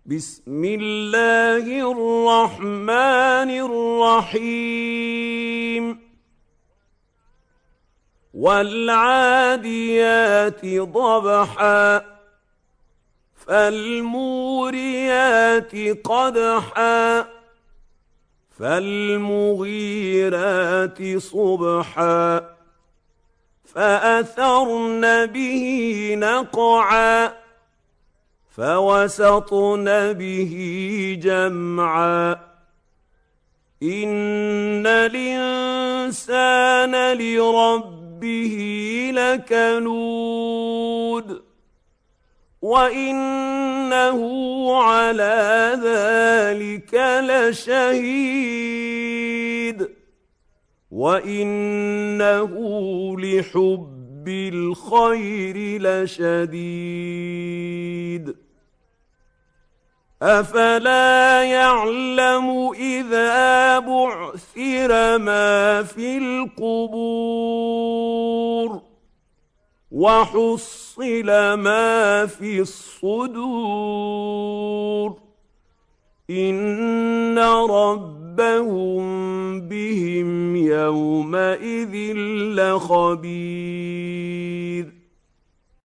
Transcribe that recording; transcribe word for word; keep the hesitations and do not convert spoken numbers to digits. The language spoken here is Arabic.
بسم الله الرحمن الرحيم والعاديات ضبحا فالموريات قدحا فالمغيرات صبحا فأثرن به نقعا فوسطن به جمعا إن الإنسان لربه لكنود وإنه على ذلك لشهيد وإنه لحب الخير لشديد أفلا يعلم إذا بعثر ما في القبور وحصل ما في الصدور إن ربهم بهم يومئذ لخبير